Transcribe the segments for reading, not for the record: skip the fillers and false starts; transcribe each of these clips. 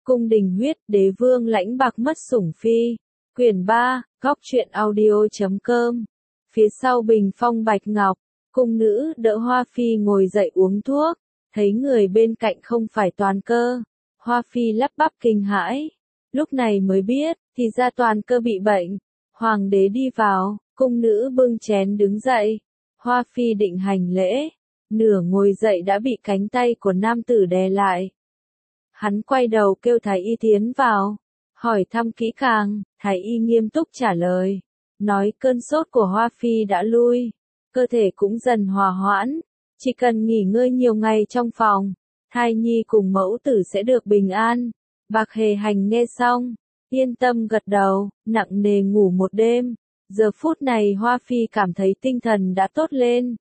Cung đình huyết, đế vương lãnh bạc mất sủng phi. Quyển 3, góc truyện audio.com. Phía sau bình phong bạch ngọc, cung nữ đỡ Hoa Phi ngồi dậy uống thuốc, thấy người bên cạnh không phải Toàn Cơ. Hoa Phi lắp bắp kinh hãi, lúc này mới biết, thì ra Toàn Cơ bị bệnh. Hoàng đế đi vào, cung nữ bưng chén đứng dậy. Hoa Phi định hành lễ, nửa ngồi dậy đã bị cánh tay của nam tử đè lại. Hắn quay đầu kêu thái y tiến vào, hỏi thăm kỹ càng, thái y nghiêm túc trả lời, nói cơn sốt của Hoa Phi đã lui, cơ thể cũng dần hòa hoãn, chỉ cần nghỉ ngơi nhiều ngày trong phòng, thai nhi cùng mẫu tử sẽ được bình an. Bạc Hề Hành nghe xong, yên tâm gật đầu, nặng nề ngủ một đêm. Giờ phút này Hoa Phi cảm thấy tinh thần đã tốt lên.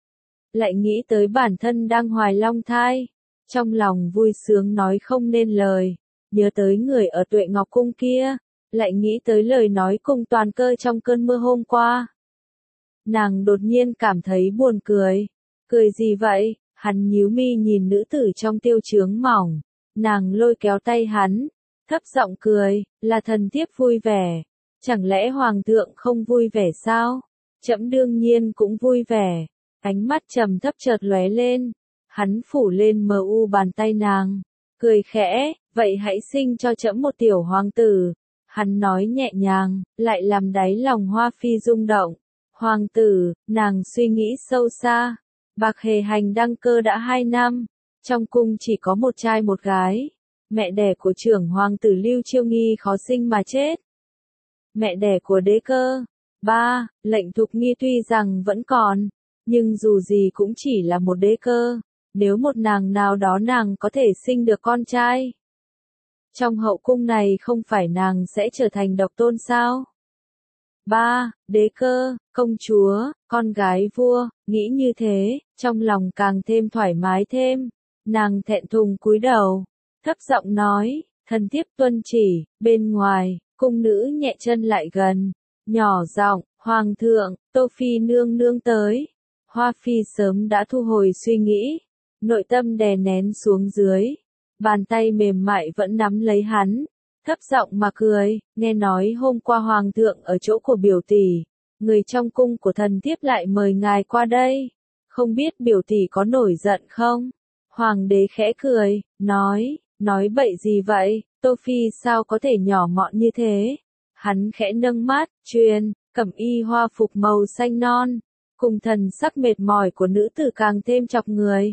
Lại nghĩ tới bản thân đang hoài long thai, trong lòng vui sướng nói không nên lời, nhớ tới người ở Tuệ Ngọc Cung kia, lại nghĩ tới lời nói cùng Toàn Cơ trong cơn mưa hôm qua. Nàng đột nhiên cảm thấy buồn cười. Cười gì vậy? Hắn nhíu mi nhìn nữ tử trong tiêu chướng mỏng, nàng lôi kéo tay hắn, thấp giọng cười, là thần thiếp vui vẻ. Chẳng lẽ hoàng thượng không vui vẻ sao? Trẫm đương nhiên cũng vui vẻ. Ánh mắt trầm thấp chợt lóe lên, hắn phủ lên mờ u bàn tay nàng, cười khẽ, vậy hãy sinh cho trẫm một tiểu hoàng tử. Hắn nói nhẹ nhàng, lại làm đáy lòng Hoa Phi rung động. Hoàng tử, nàng suy nghĩ sâu xa. Bạc Hề Hành đăng cơ đã 2 năm, trong cung chỉ có một trai một gái. Mẹ đẻ của trưởng hoàng tử Lưu Chiêu Nghi khó sinh mà chết. Mẹ đẻ của đế cơ, lệnh Thục Nghi tuy rằng vẫn còn, nhưng dù gì cũng chỉ là một đế cơ, nếu một nàng nào đó nàng có thể sinh được con trai. Trong hậu cung này không phải nàng sẽ trở thành độc tôn sao? Đế cơ, công chúa, con gái vua, nghĩ như thế, trong lòng càng thêm thoải mái thêm. Nàng thẹn thùng cúi đầu, thấp giọng nói, thần thiếp tuân chỉ. Bên ngoài, cung nữ nhẹ chân lại gần, nhỏ giọng, hoàng thượng, Tô Phi nương nương tới. Hoa Phi sớm đã thu hồi suy nghĩ, nội tâm đè nén xuống dưới, bàn tay mềm mại vẫn nắm lấy hắn, thấp giọng mà cười, nghe nói hôm qua hoàng thượng ở chỗ của biểu tỷ, người trong cung của thần thiếp lại mời ngài qua đây, không biết biểu tỷ có nổi giận không? Hoàng đế khẽ cười, nói bậy gì vậy, Tô Phi sao có thể nhỏ mọn như thế? Hắn khẽ nâng mắt, truyền, cẩm y hoa phục màu xanh non, cùng thần sắc mệt mỏi của nữ tử càng thêm chọc người.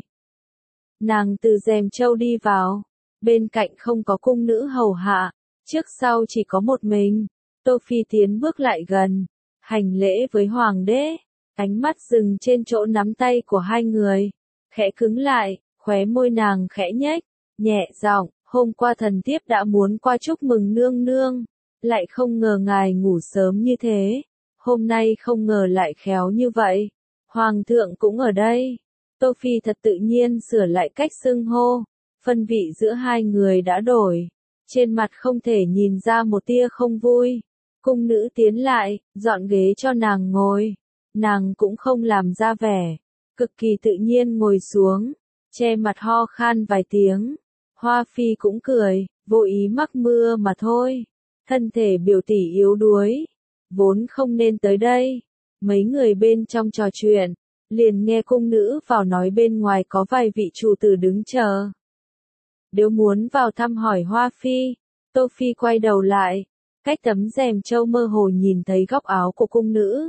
Nàng từ rèm châu đi vào, bên cạnh không có cung nữ hầu hạ, trước sau chỉ có một mình. Tô Phi tiến bước lại gần, hành lễ với hoàng đế, ánh mắt dừng trên chỗ nắm tay của hai người, khẽ cứng lại, khóe môi nàng khẽ nhếch, nhẹ giọng, hôm qua thần thiếp đã muốn qua chúc mừng nương nương, lại không ngờ ngài ngủ sớm như thế, hôm nay không ngờ lại khéo như vậy, hoàng thượng cũng ở đây. Tô Phi thật tự nhiên sửa lại cách xưng hô, phân vị giữa hai người đã đổi, trên mặt không thể nhìn ra một tia không vui. Cung nữ tiến lại, dọn ghế cho nàng ngồi, nàng cũng không làm ra vẻ, cực kỳ tự nhiên ngồi xuống, che mặt ho khan vài tiếng. Hoa Phi cũng cười, vô ý mắc mưa mà thôi, thân thể biểu tỷ yếu đuối, vốn không nên tới đây. Mấy người bên trong trò chuyện, liền nghe cung nữ vào nói bên ngoài có vài vị chủ tử đứng chờ. Nếu muốn vào thăm hỏi Hoa Phi, Tô Phi quay đầu lại, cách tấm rèm châu mơ hồ nhìn thấy góc áo của cung nữ.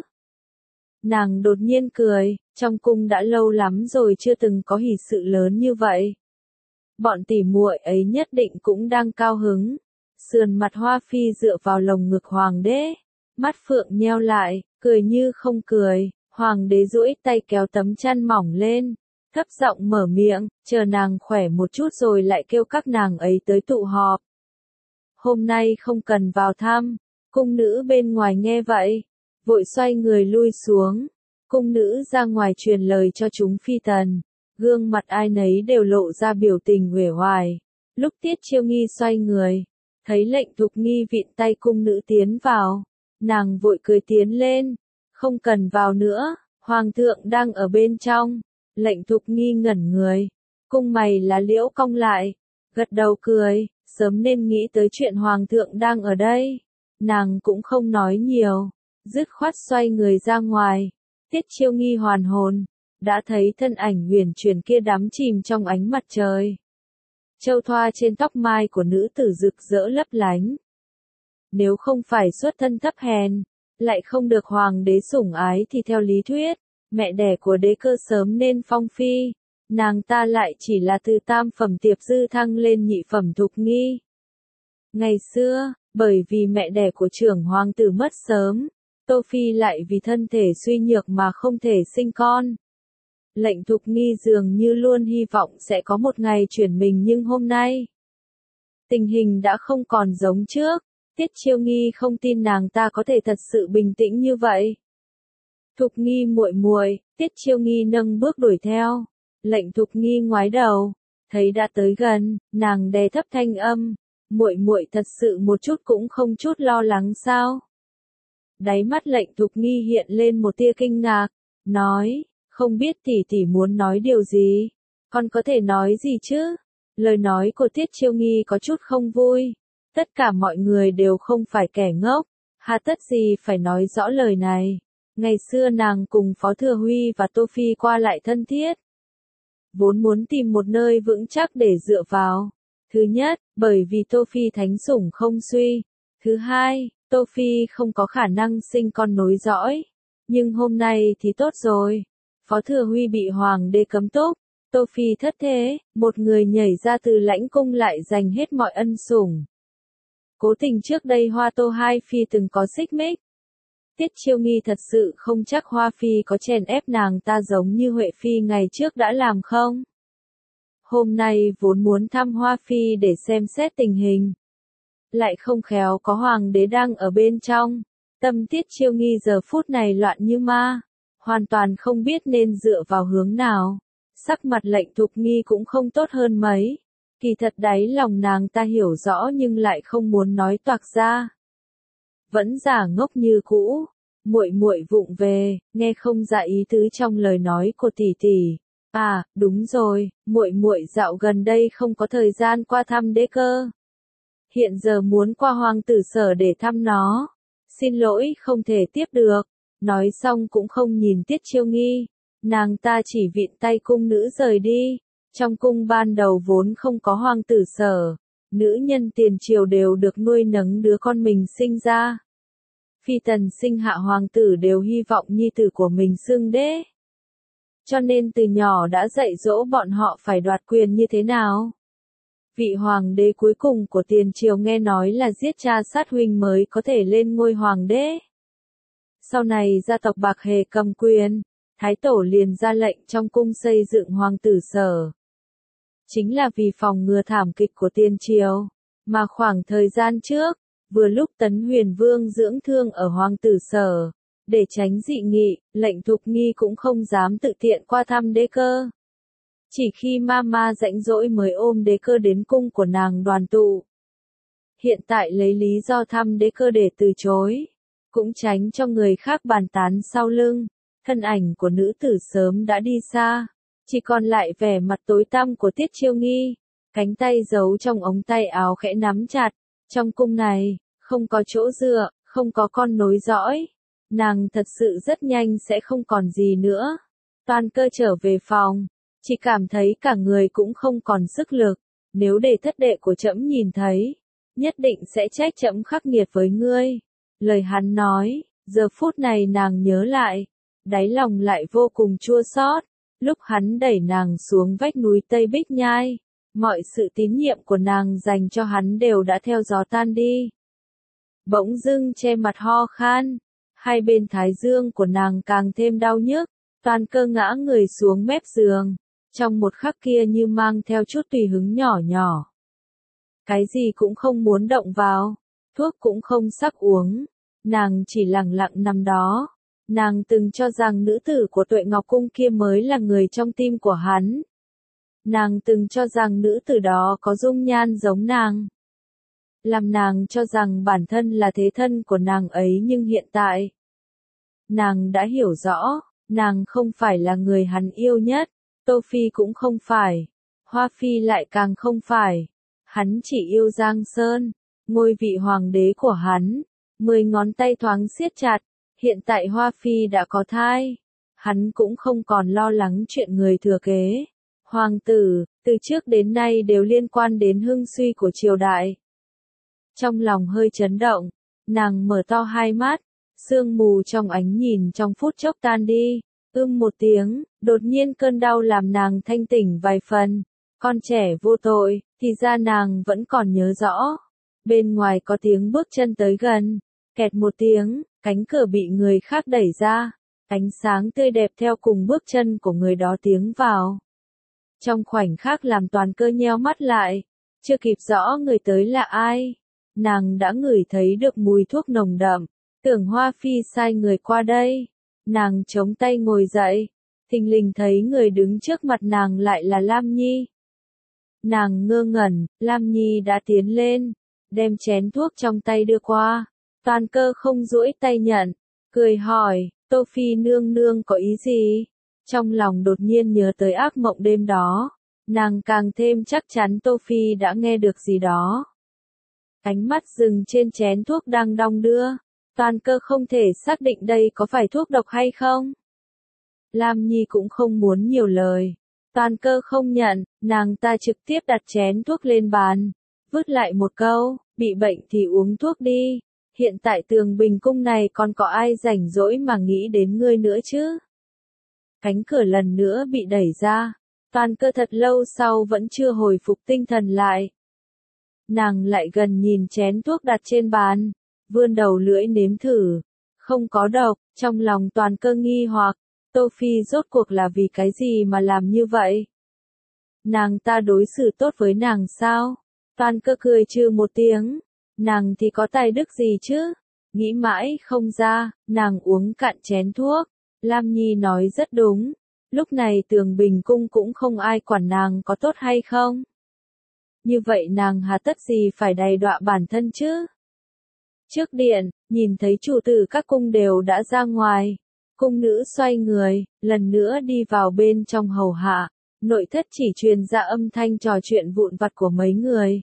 Nàng đột nhiên cười, trong cung đã lâu lắm rồi chưa từng có hỷ sự lớn như vậy. Bọn tỉ muội ấy nhất định cũng đang cao hứng. Sườn mặt Hoa Phi dựa vào lồng ngực hoàng đế, mắt phượng nheo lại, cười như không cười. Hoàng đế duỗi tay kéo tấm chăn mỏng lên, thấp giọng mở miệng, chờ nàng khỏe một chút rồi lại kêu các nàng ấy tới tụ họp. Hôm nay không cần vào thăm. Cung nữ bên ngoài nghe vậy, vội xoay người lui xuống. Cung nữ ra ngoài truyền lời cho chúng phi tần, gương mặt ai nấy đều lộ ra biểu tình uể oải. Lúc Tiết Chiêu Nghi xoay người, thấy lệnh Thục Nghi vịn tay cung nữ tiến vào, nàng vội cười tiến lên, không cần vào nữa, hoàng thượng đang ở bên trong. Lệnh Thục Nghi ngẩn người, cung mày lá liễu cong lại, gật đầu cười, sớm nên nghĩ tới chuyện hoàng thượng đang ở đây. Nàng cũng không nói nhiều, dứt khoát xoay người ra ngoài. Tiết Chiêu Nghi hoàn hồn, đã thấy thân ảnh huyền chuyển kia đắm chìm trong ánh mặt trời. Châu thoa trên tóc mai của nữ tử rực rỡ lấp lánh. Nếu không phải xuất thân thấp hèn, lại không được hoàng đế sủng ái thì theo lý thuyết, mẹ đẻ của đế cơ sớm nên phong phi, nàng ta lại chỉ là từ tam phẩm Tiệp Dư thăng lên nhị phẩm Thục Nghi. Ngày xưa, bởi vì mẹ đẻ của trưởng hoàng tử mất sớm, Tô Phi lại vì thân thể suy nhược mà không thể sinh con. Lệnh Thục Nghi dường như luôn hy vọng sẽ có một ngày chuyển mình, nhưng hôm nay, tình hình đã không còn giống trước. Tiết Chiêu Nghi không tin nàng ta có thể thật sự bình tĩnh như vậy. Thục Nghi muội muội, Tiết Chiêu Nghi nâng bước đuổi theo. Lệnh Thục Nghi ngoái đầu, thấy đã tới gần, nàng đè thấp thanh âm, muội muội thật sự một chút cũng không chút lo lắng sao? Đáy mắt Lệnh Thục Nghi hiện lên một tia kinh ngạc, nói, không biết tỷ tỷ muốn nói điều gì, con có thể nói gì chứ? Lời nói của Tiết Chiêu Nghi có chút không vui. Tất cả mọi người đều không phải kẻ ngốc, hà tất gì phải nói rõ lời này. Ngày xưa nàng cùng Phó Thừa Huy và Tô Phi qua lại thân thiết, vốn muốn tìm một nơi vững chắc để dựa vào. Thứ nhất, bởi vì Tô Phi thánh sủng không suy. Thứ hai, Tô Phi không có khả năng sinh con nối dõi. Nhưng hôm nay thì tốt rồi. Phó Thừa Huy bị hoàng đế cấm túc, Tô Phi thất thế, một người nhảy ra từ lãnh cung lại giành hết mọi ân sủng. Cố tình trước đây Hoa Tô hai phi từng có xích mích. Tiết Chiêu Nghi thật sự không chắc Hoa phi có chèn ép nàng ta giống như Huệ phi ngày trước đã làm không? Hôm nay vốn muốn thăm Hoa phi để xem xét tình hình, lại không khéo có hoàng đế đang ở bên trong. Tâm Tiết Chiêu Nghi giờ phút này loạn như ma, hoàn toàn không biết nên dựa vào hướng nào. Sắc mặt Lệnh Thục Nghi cũng không tốt hơn mấy. Kỳ thật đáy lòng nàng ta hiểu rõ nhưng lại không muốn nói toạc ra. Vẫn giả ngốc như cũ, muội muội vụng về, nghe không ra ý tứ trong lời nói của tỷ tỷ. À, đúng rồi, muội muội dạo gần đây không có thời gian qua thăm đế cơ. Hiện giờ muốn qua hoàng tử sở để thăm nó. Xin lỗi không thể tiếp được. Nói xong cũng không nhìn Tiết Chiêu Nghi. Nàng ta chỉ vịn tay cung nữ rời đi. Trong cung ban đầu vốn không có hoàng tử sở, nữ nhân tiền triều đều được nuôi nấng đứa con mình sinh ra. Phi tần sinh hạ hoàng tử đều hy vọng nhi tử của mình xưng đế. Cho nên từ nhỏ đã dạy dỗ bọn họ phải đoạt quyền như thế nào. Vị hoàng đế cuối cùng của tiền triều nghe nói là giết cha sát huynh mới có thể lên ngôi hoàng đế. Sau này gia tộc Bạc Hề cầm quyền, Thái Tổ liền ra lệnh trong cung xây dựng hoàng tử sở. Chính là vì phòng ngừa thảm kịch của tiền triều, mà khoảng thời gian trước, vừa lúc Tấn Huyền Vương dưỡng thương ở hoàng tử sở, để tránh dị nghị, Lệnh Thục Nghi cũng không dám tự tiện qua thăm đế cơ. Chỉ khi Mama rảnh rỗi mới ôm đế cơ đến cung của nàng đoàn tụ. Hiện tại lấy lý do thăm đế cơ để từ chối, cũng tránh cho người khác bàn tán sau lưng. Thân ảnh của nữ tử sớm đã đi xa, chỉ còn lại vẻ mặt tối tăm của Tiết Chiêu Nghi, cánh tay giấu trong ống tay áo khẽ nắm chặt. Trong cung này, không có chỗ dựa, không có con nối dõi. Nàng thật sự rất nhanh sẽ không còn gì nữa. Toàn Cơ trở về phòng, chỉ cảm thấy cả người cũng không còn sức lực. Nếu để thất đệ của trẫm nhìn thấy, nhất định sẽ trách trẫm khắc nghiệt với ngươi. Lời hắn nói, giờ phút này nàng nhớ lại, đáy lòng lại vô cùng chua xót. Lúc hắn đẩy nàng xuống vách núi Tây Bích Nhai, mọi sự tín nhiệm của nàng dành cho hắn đều đã theo gió tan đi. Bỗng dưng che mặt ho khan, hai bên thái dương của nàng càng thêm đau nhức. Toàn Cơ ngã người xuống mép giường, trong một khắc kia như mang theo chút tùy hứng nhỏ nhỏ. Cái gì cũng không muốn động vào, thuốc cũng không sắp uống, nàng chỉ lặng lặng nằm đó. Nàng từng cho rằng nữ tử của Tuệ Ngọc Cung kia mới là người trong tim của hắn. Nàng từng cho rằng nữ tử đó có dung nhan giống nàng. Làm nàng cho rằng bản thân là thế thân của nàng ấy, nhưng hiện tại, nàng đã hiểu rõ, nàng không phải là người hắn yêu nhất, Tô Phi cũng không phải, Hoa Phi lại càng không phải. Hắn chỉ yêu Giang Sơn, ngôi vị hoàng đế của hắn. 10 ngón tay thoáng siết chặt, hiện tại Hoa Phi đã có thai. Hắn cũng không còn lo lắng chuyện người thừa kế. Hoàng tử, từ trước đến nay đều liên quan đến hưng suy của triều đại. Trong lòng hơi chấn động, nàng mở to hai mắt, sương mù trong ánh nhìn trong phút chốc tan đi. Một tiếng, đột nhiên cơn đau làm nàng thanh tỉnh vài phần. Con trẻ vô tội, thì ra nàng vẫn còn nhớ rõ. Bên ngoài có tiếng bước chân tới gần, kẹt một tiếng, cánh cửa bị người khác đẩy ra. Ánh sáng tươi đẹp theo cùng bước chân của người đó tiến vào. Trong khoảnh khắc làm toàn cơ nheo mắt lại, chưa kịp rõ người tới là ai. Nàng đã ngửi thấy được mùi thuốc nồng đậm, tưởng Hoa Phi sai người qua đây. Nàng chống tay ngồi dậy, thình lình thấy người đứng trước mặt nàng lại là Lam Nhi. Nàng ngơ ngẩn, Lam Nhi đã tiến lên, đem chén thuốc trong tay đưa qua. Toàn cơ không duỗi tay nhận, cười hỏi, Tô Phi nương nương có ý gì? Trong lòng đột nhiên nhớ tới ác mộng đêm đó, nàng càng thêm chắc chắn Tô Phi đã nghe được gì đó. Ánh mắt dừng trên chén thuốc đang đong đưa, toàn cơ không thể xác định đây có phải thuốc độc hay không. Lam Nhi cũng không muốn nhiều lời, toàn cơ không nhận, nàng ta trực tiếp đặt chén thuốc lên bàn, vứt lại một câu, bị bệnh thì uống thuốc đi. Hiện tại Tường Bình cung này còn có ai rảnh rỗi mà nghĩ đến ngươi nữa chứ? Cánh cửa lần nữa bị đẩy ra, toàn cơ thật lâu sau vẫn chưa hồi phục tinh thần lại. Nàng lại gần nhìn chén thuốc đặt trên bàn, vươn đầu lưỡi nếm thử, không có độc, trong lòng toàn cơ nghi hoặc, Tô Phi rốt cuộc là vì cái gì mà làm như vậy? Nàng ta đối xử tốt với nàng sao? Toàn cơ cười trừ một tiếng. Nàng thì có tài đức gì chứ? Nghĩ mãi không ra, nàng uống cạn chén thuốc. Lam Nhi nói rất đúng. Lúc này Tường Bình cung cũng không ai quản nàng có tốt hay không. Như vậy nàng hà tất gì phải đầy đọa bản thân chứ? Trước điện, nhìn thấy chủ tử các cung đều đã ra ngoài. Cung nữ xoay người, lần nữa đi vào bên trong hầu hạ. Nội thất chỉ truyền ra âm thanh trò chuyện vụn vặt của mấy người.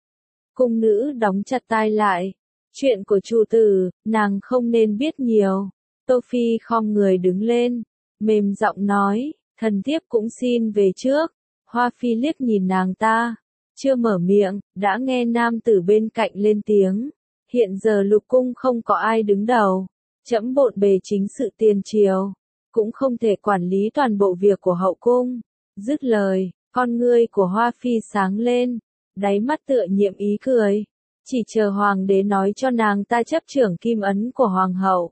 Cung nữ đóng chặt tai lại. Chuyện của chủ tử, nàng không nên biết nhiều. Tô Phi khom người đứng lên, mềm giọng nói, thần thiếp cũng xin về trước. Hoa Phi liếc nhìn nàng ta, chưa mở miệng, đã nghe nam tử bên cạnh lên tiếng. Hiện giờ lục cung không có ai đứng đầu, trẫm bộn bề chính sự tiền triều, cũng không thể quản lý toàn bộ việc của hậu cung. Dứt lời, con ngươi của Hoa Phi sáng lên, đáy mắt tựa nhiệm ý cười, chỉ chờ hoàng đế nói cho nàng ta chấp trưởng kim ấn của hoàng hậu.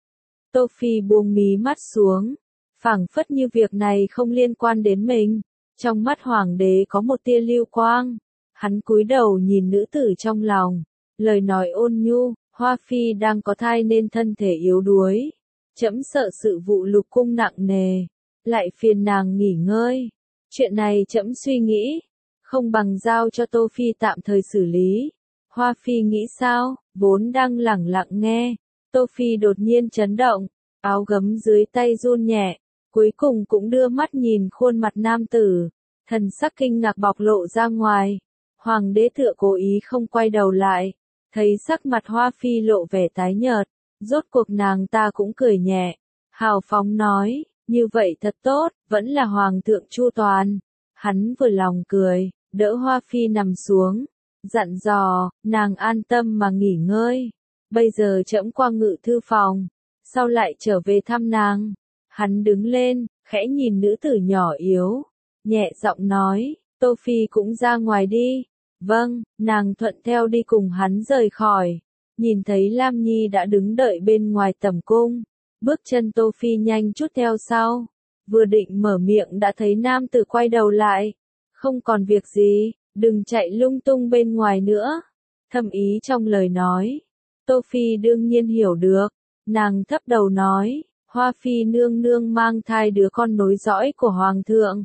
Tô Phi buông mí mắt xuống, phảng phất như việc này không liên quan đến mình. Trong mắt hoàng đế có một tia lưu quang, hắn cúi đầu nhìn nữ tử trong lòng, lời nói ôn nhu, Hoa Phi đang có thai nên thân thể yếu đuối, trẫm sợ sự vụ lục cung nặng nề, lại phiền nàng nghỉ ngơi. Chuyện này trẫm suy nghĩ, không bằng giao cho Tô Phi tạm thời xử lý. Hoa Phi nghĩ sao, vốn đang lẳng lặng nghe, Tô Phi đột nhiên chấn động, áo gấm dưới tay run nhẹ, cuối cùng cũng đưa mắt nhìn khuôn mặt nam tử, thần sắc kinh ngạc bộc lộ ra ngoài. Hoàng đế tựa cố ý không quay đầu lại, thấy sắc mặt Hoa Phi lộ vẻ tái nhợt, rốt cuộc nàng ta cũng cười nhẹ, hào phóng nói, như vậy thật tốt, vẫn là hoàng thượng chu toàn. Hắn vừa lòng cười, đỡ Hoa Phi nằm xuống, dặn dò, nàng an tâm mà nghỉ ngơi. Bây giờ trẫm qua ngự thư phòng, sau lại trở về thăm nàng. Hắn đứng lên, khẽ nhìn nữ tử nhỏ yếu, nhẹ giọng nói, Tô Phi cũng ra ngoài đi. Vâng, nàng thuận theo đi cùng hắn rời khỏi. Nhìn thấy Lam Nhi đã đứng đợi bên ngoài tẩm cung, bước chân Tô Phi nhanh chút theo sau. Vừa định mở miệng đã thấy nam tử quay đầu lại. Không còn việc gì, đừng chạy lung tung bên ngoài nữa. Thâm ý trong lời nói, Tô Phi đương nhiên hiểu được. Nàng thấp đầu nói, Hoa Phi nương nương mang thai đứa con nối dõi của hoàng thượng.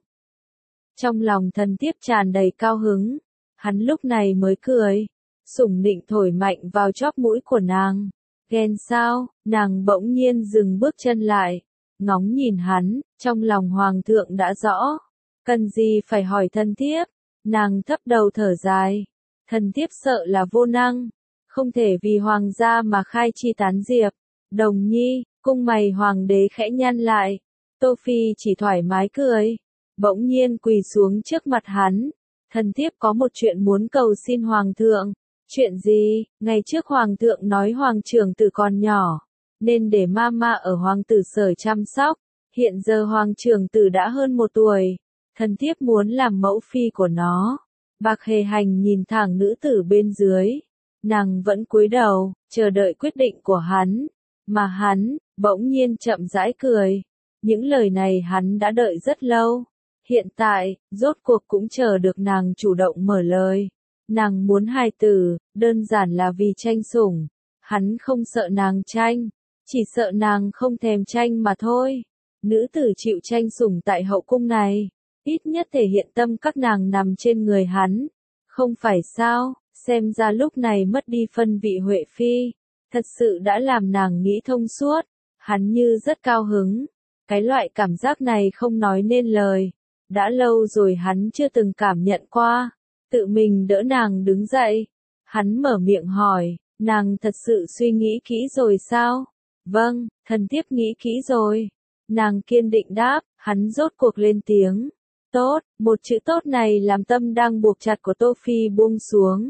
Trong lòng thần thiếp tràn đầy cao hứng, hắn lúc này mới cười, sủng nịnh thổi mạnh vào chóp mũi của nàng. Ghen sao, nàng bỗng nhiên dừng bước chân lại, ngóng nhìn hắn, trong lòng hoàng thượng đã rõ, cần gì phải hỏi thân thiếp. Nàng thấp đầu thở dài, Thần thiếp sợ là vô năng, không thể vì hoàng gia mà khai chi tán diệp. Đồng nhi, cung mày hoàng đế khẽ nhăn lại. Tô Phi chỉ thoải mái cười, bỗng nhiên quỳ xuống trước mặt hắn. Thần thiếp có một chuyện muốn cầu xin hoàng thượng. Chuyện gì? Ngày trước hoàng thượng nói hoàng trưởng tử còn nhỏ, nên để mama ở hoàng tử sở chăm sóc. Hiện giờ hoàng trưởng tử đã hơn 1 tuổi, thần thiếp muốn làm mẫu phi của nó. Bạc Hề Hành nhìn thẳng nữ tử bên dưới, nàng vẫn cúi đầu, chờ đợi quyết định của hắn. Mà hắn, bỗng nhiên chậm rãi cười. Những lời này hắn đã đợi rất lâu. Hiện tại, rốt cuộc cũng chờ được nàng chủ động mở lời. Nàng muốn hài tử, đơn giản là vì tranh sủng. Hắn không sợ nàng tranh, chỉ sợ nàng không thèm tranh mà thôi. Nữ tử chịu tranh sủng tại hậu cung này, ít nhất thể hiện tâm các nàng nằm trên người hắn. Không phải sao, xem ra lúc này mất đi phân vị Huệ Phi, thật sự đã làm nàng nghĩ thông suốt. Hắn như rất cao hứng, cái loại cảm giác này không nói nên lời. Đã lâu rồi hắn chưa từng cảm nhận qua. Tự mình đỡ nàng đứng dậy. Hắn mở miệng hỏi, nàng thật sự suy nghĩ kỹ rồi sao? Vâng, thần thiếp nghĩ kỹ rồi. Nàng kiên định đáp, hắn rốt cuộc lên tiếng. Tốt, một chữ tốt này làm tâm đang buộc chặt của Tô Phi buông xuống.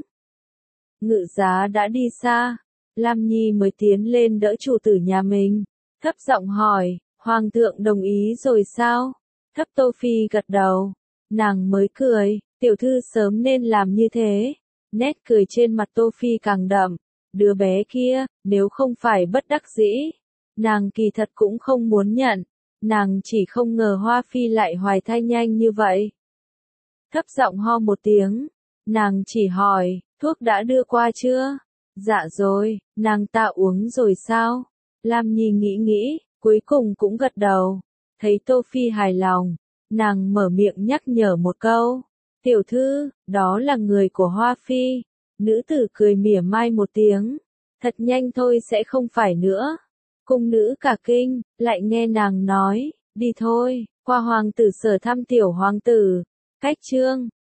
Ngự giá đã đi xa, Lam Nhi mới tiến lên đỡ chủ tử nhà mình. Thấp giọng hỏi, hoàng thượng đồng ý rồi sao? Thấp Tô Phi gật đầu, nàng mới cười, tiểu thư sớm nên làm như thế. Nét cười trên mặt Tô Phi càng đậm, đứa bé kia, nếu không phải bất đắc dĩ, nàng kỳ thật cũng không muốn nhận. Nàng chỉ không ngờ Hoa Phi lại hoài thai nhanh như vậy. Thấp giọng ho một tiếng, nàng chỉ hỏi, thuốc đã đưa qua chưa? Dạ rồi, nàng ta uống rồi sao? Lam Nhi nghĩ nghĩ, cuối cùng cũng gật đầu. Thấy Tô Phi hài lòng, nàng mở miệng nhắc nhở một câu. Tiểu thư, đó là người của Hoa Phi. Nữ tử cười mỉa mai một tiếng. Thật nhanh thôi sẽ không phải nữa. Cung nữ cả kinh, lại nghe nàng nói, đi thôi, qua hoàng tử sở thăm tiểu hoàng tử. Cách chương